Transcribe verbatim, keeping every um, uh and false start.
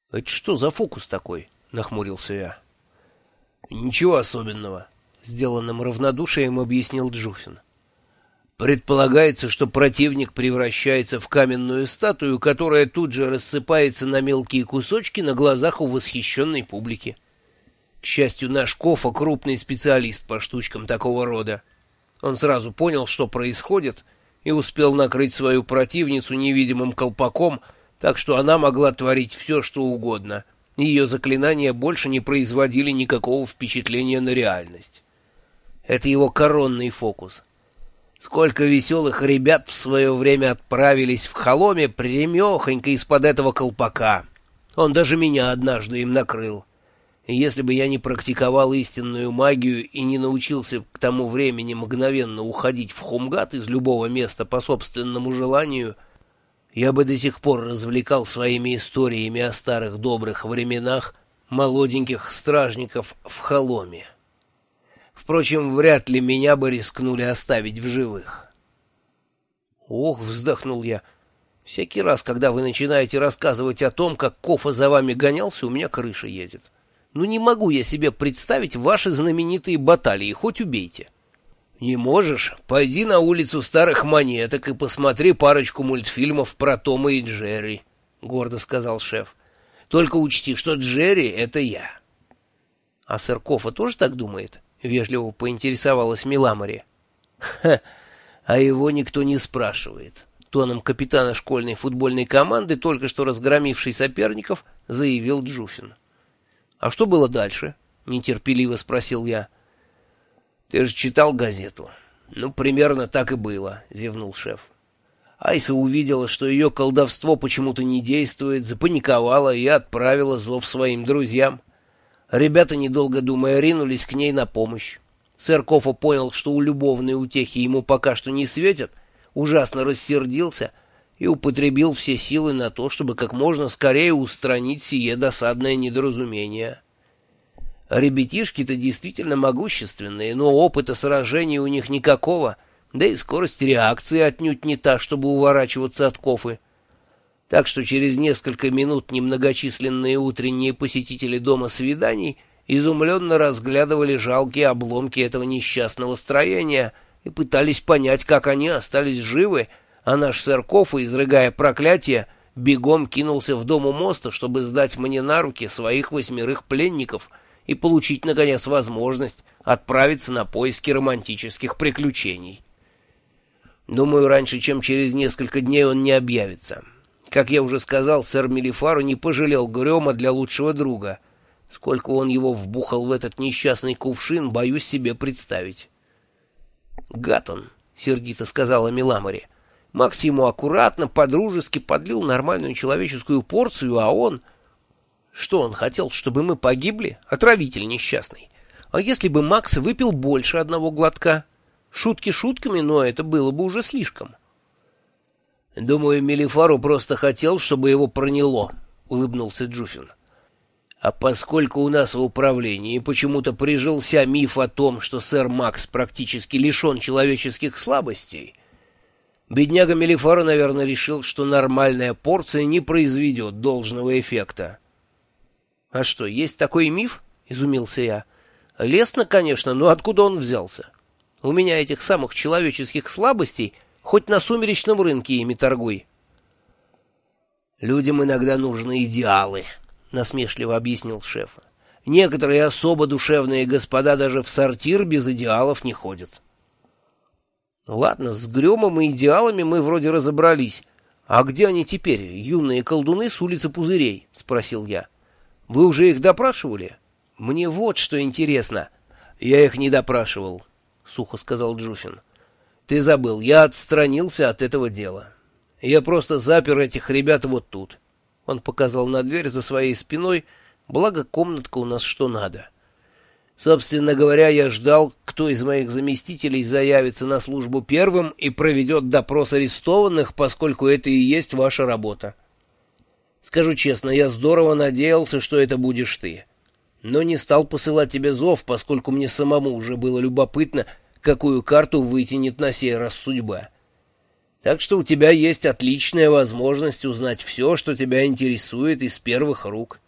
— Это что за фокус такой? — нахмурился я. — Ничего особенного, — сделанным равнодушием объяснил Джуфин. Предполагается, что противник превращается в каменную статую, которая тут же рассыпается на мелкие кусочки на глазах у восхищенной публики. К счастью, наш Кофа — крупный специалист по штучкам такого рода. Он сразу понял, что происходит, и успел накрыть свою противницу невидимым колпаком, так что она могла творить все, что угодно. Ее заклинания больше не производили никакого впечатления на реальность. Это его коронный фокус. Сколько веселых ребят в свое время отправились в Холоме прямехонько из-под этого колпака. Он даже меня однажды им накрыл. И если бы я не практиковал истинную магию и не научился к тому времени мгновенно уходить в Хумгат из любого места по собственному желанию, я бы до сих пор развлекал своими историями о старых добрых временах молоденьких стражников в Холоме. Впрочем, вряд ли меня бы рискнули оставить в живых. «Ох», — вздохнул я, — «всякий раз, когда вы начинаете рассказывать о том, как Кофа за вами гонялся, у меня крыша едет. Ну не могу я себе представить ваши знаменитые баталии, хоть убейте». «Не можешь? Пойди на улицу старых монеток и посмотри парочку мультфильмов про Тома и Джерри», — гордо сказал шеф. «Только учти, что Джерри — это я». «А сэр Кофа тоже так думает?» — вежливо поинтересовалась Миламори. «Ха! А его никто не спрашивает», — тоном капитана школьной футбольной команды, только что разгромивший соперников, заявил Джуфин. «А что было дальше?» — нетерпеливо спросил я. «Ты же читал газету?» «Ну, примерно так и было», — зевнул шеф. Айса увидела, что ее колдовство почему-то не действует, запаниковала и отправила зов своим друзьям. Ребята, недолго думая, ринулись к ней на помощь. Сэр Кофа понял, что у любовной утехи ему пока что не светят, ужасно рассердился и употребил все силы на то, чтобы как можно скорее устранить сие досадное недоразумение. Ребятишки-то действительно могущественные, но опыта сражений у них никакого, да и скорость реакции отнюдь не та, чтобы уворачиваться от Кофы. Так что через несколько минут немногочисленные утренние посетители дома свиданий изумленно разглядывали жалкие обломки этого несчастного строения и пытались понять, как они остались живы, а наш сэр Кофа, изрыгая проклятие, бегом кинулся в дом у моста, чтобы сдать мне на руки своих восьмерых пленников и получить, наконец, возможность отправиться на поиски романтических приключений. Думаю, раньше, чем через несколько дней он не объявится. Как я уже сказал, сэр Мелифаро не пожалел Грёма для лучшего друга. Сколько он его вбухал в этот несчастный кувшин, боюсь себе представить. «Гад он», — сердито сказала Миламори. «Макс ему аккуратно, по-дружески подлил нормальную человеческую порцию, а он...» «Что он хотел, чтобы мы погибли? Отравитель несчастный. А если бы Макс выпил больше одного глотка? Шутки шутками, но это было бы уже слишком». «Думаю, Мелифару просто хотел, чтобы его проняло», — улыбнулся Джуфин. «А поскольку у нас в управлении почему-то прижился миф о том, что сэр Макс практически лишен человеческих слабостей, бедняга Мелифару, наверное, решил, что нормальная порция не произведет должного эффекта». «А что, есть такой миф?» — изумился я. «Лестно, конечно, но откуда он взялся? У меня этих самых человеческих слабостей хоть на сумеречном рынке ими торгуй». «Людям иногда нужны идеалы», — насмешливо объяснил шеф. «Некоторые особо душевные господа даже в сортир без идеалов не ходят». «Ладно, с Грёмом и идеалами мы вроде разобрались. А где они теперь, юные колдуны с улицы Пузырей?» — спросил я. «Вы уже их допрашивали? Мне вот что интересно». «Я их не допрашивал», — сухо сказал Джуфин. «Ты забыл, я отстранился от этого дела. Я просто запер этих ребят вот тут». Он показал на дверь за своей спиной, благо комнатка у нас что надо. Собственно говоря, я ждал, кто из моих заместителей заявится на службу первым и проведет допрос арестованных, поскольку это и есть ваша работа. Скажу честно, я здорово надеялся, что это будешь ты. Но не стал посылать тебе зов, поскольку мне самому уже было любопытно, какую карту вытянет на сей раз судьба. Так что у тебя есть отличная возможность узнать все, что тебя интересует, из первых рук.